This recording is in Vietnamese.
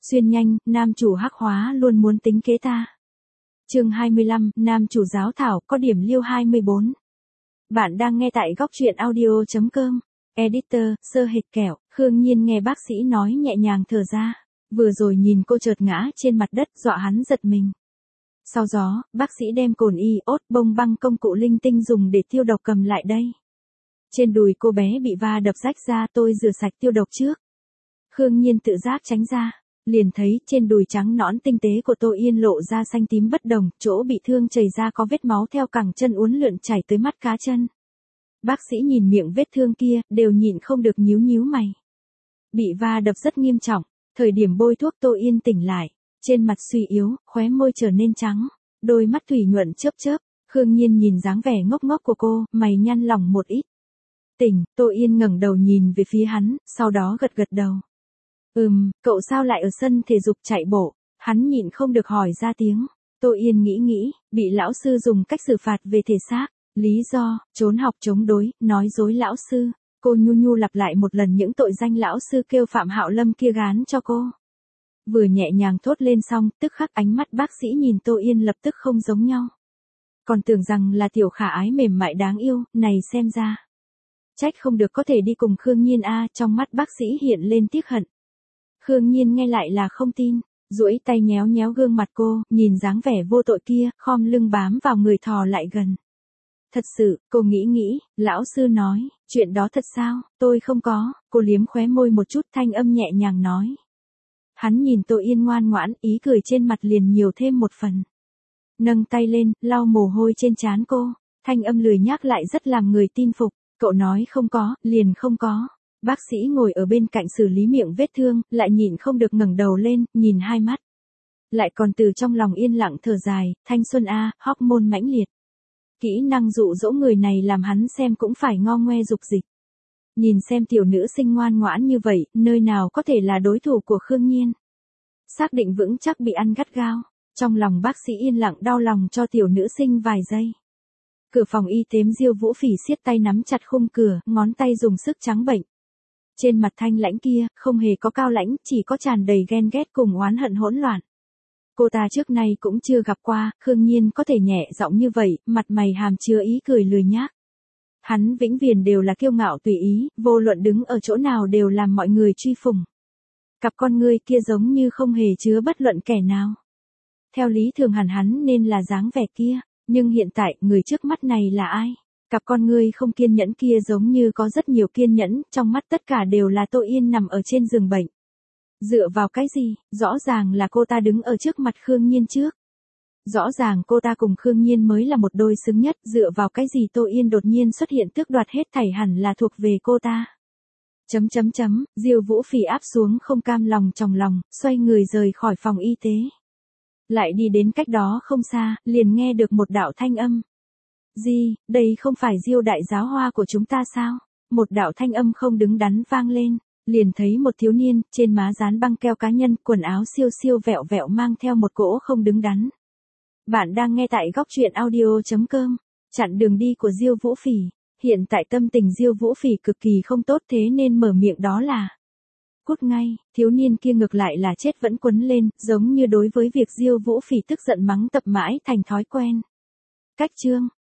Xuyên nhanh, nam chủ hắc hóa luôn muốn tính kế ta. Chương 25, nam chủ giáo thảo có điểm liêu 24. Bạn đang nghe tại góc truyện audio.com. Editor, sơ hệt kẹo, Khương Nhiên nghe bác sĩ nói nhẹ nhàng thở ra. Vừa rồi nhìn cô chợt ngã trên mặt đất dọa hắn giật mình. Sau đó, bác sĩ đem cồn iốt bông băng công cụ linh tinh dùng để tiêu độc cầm lại đây. Trên đùi cô bé bị va đập rách ra, tôi rửa sạch tiêu độc trước. Khương Nhiên tự giác tránh ra, liền thấy trên đùi trắng nõn tinh tế của Tô Yên lộ ra xanh tím bất đồng, chỗ bị thương chảy ra có vết máu theo cẳng chân uốn lượn chảy tới mắt cá chân. Bác sĩ nhìn miệng vết thương kia, đều nhịn không được nhíu nhíu mày. Bị va đập rất nghiêm trọng, thời điểm bôi thuốc Tô Yên tỉnh lại, trên mặt suy yếu, khóe môi trở nên trắng, đôi mắt thủy nhuận chớp chớp. Khương Nhiên nhìn dáng vẻ ngốc ngốc của cô, mày nhăn lỏng một ít. Tỉnh, Tô Yên ngẩng đầu nhìn về phía hắn, sau đó gật gật đầu. Cậu sao lại ở sân thể dục chạy bộ? Hắn nhịn không được hỏi ra tiếng. Tô Yên nghĩ, bị lão sư dùng cách xử phạt về thể xác. Lý do, trốn học chống đối, nói dối lão sư. Cô nhu nhu lặp lại một lần những tội danh lão sư kêu Phạm Hạo Lâm kia gán cho cô. Vừa nhẹ nhàng thốt lên xong, tức khắc ánh mắt bác sĩ nhìn Tô Yên lập tức không giống nhau. Còn tưởng rằng là tiểu khả ái mềm mại đáng yêu, này xem ra. Trách không được có thể đi cùng Khương Nhiên a, trong mắt bác sĩ hiện lên tiếc hận. Khương Nhiên nghe lại là không tin, duỗi tay nhéo nhéo gương mặt cô, nhìn dáng vẻ vô tội kia, khom lưng bám vào người thò lại gần. Thật sự, cô nghĩ, lão sư nói, chuyện đó thật sao, tôi không có, cô liếm khóe môi một chút thanh âm nhẹ nhàng nói. Hắn nhìn Tô Yên ngoan ngoãn, ý cười trên mặt liền nhiều thêm một phần. Nâng tay lên, lau mồ hôi trên trán cô, thanh âm lười nhác lại rất làm người tin phục, cậu nói không có, liền không có. Bác sĩ ngồi ở bên cạnh xử lý miệng vết thương, lại nhịn không được ngẩng đầu lên, nhìn hai mắt. Lại còn từ trong lòng yên lặng thở dài, thanh xuân a, hormone mãnh liệt. Kỹ năng dụ dỗ người này làm hắn xem cũng phải ngo ngoe dục dịch. Nhìn xem tiểu nữ sinh ngoan ngoãn như vậy, nơi nào có thể là đối thủ của Khương Nhiên. Xác định vững chắc bị ăn gắt gao, trong lòng bác sĩ yên lặng đau lòng cho tiểu nữ sinh vài giây. Cửa phòng y tế Diêu Vũ Phỉ siết tay nắm chặt khung cửa, ngón tay dùng sức trắng bệnh. Trên mặt thanh lãnh kia, không hề có cao lãnh, chỉ có tràn đầy ghen ghét cùng oán hận hỗn loạn. Cô ta trước nay cũng chưa gặp qua, Khương Nhiên có thể nhẹ giọng như vậy, mặt mày hàm chứa ý cười lười nhác. Hắn vĩnh viễn đều là kiêu ngạo tùy ý, vô luận đứng ở chỗ nào đều làm mọi người truy phủng. Cặp con ngươi kia giống như không hề chứa bất luận kẻ nào. Theo lý thường hẳn hắn nên là dáng vẻ kia, nhưng hiện tại người trước mắt này là ai? Cặp con ngươi không kiên nhẫn kia giống như có rất nhiều kiên nhẫn, trong mắt tất cả đều là Tô Yên nằm ở trên giường bệnh. Dựa vào cái gì, rõ ràng là cô ta đứng ở trước mặt Khương Nhiên trước. Rõ ràng cô ta cùng Khương Nhiên mới là một đôi xứng nhất, dựa vào cái gì Tô Yên đột nhiên xuất hiện tước đoạt hết thảy hẳn là thuộc về cô ta. Diêu Vũ Phỉ áp xuống không cam lòng trong lòng, xoay người rời khỏi phòng y tế. Lại đi đến cách đó không xa, liền nghe được một đạo thanh âm. Gì, đây không phải Diêu đại giáo hoa của chúng ta sao? Một đạo thanh âm không đứng đắn vang lên, liền thấy một thiếu niên, trên má dán băng keo cá nhân, quần áo siêu siêu vẹo vẹo mang theo một cỗ không đứng đắn. Bạn đang nghe tại góc truyện audio.com, chặn đường đi của Diêu Vũ Phỉ. Hiện tại tâm tình Diêu Vũ Phỉ cực kỳ không tốt thế nên mở miệng đó là. Cút ngay, thiếu niên kia ngược lại là chết vẫn quấn lên, giống như đối với việc Diêu Vũ Phỉ tức giận mắng tập mãi thành thói quen. Cách chương,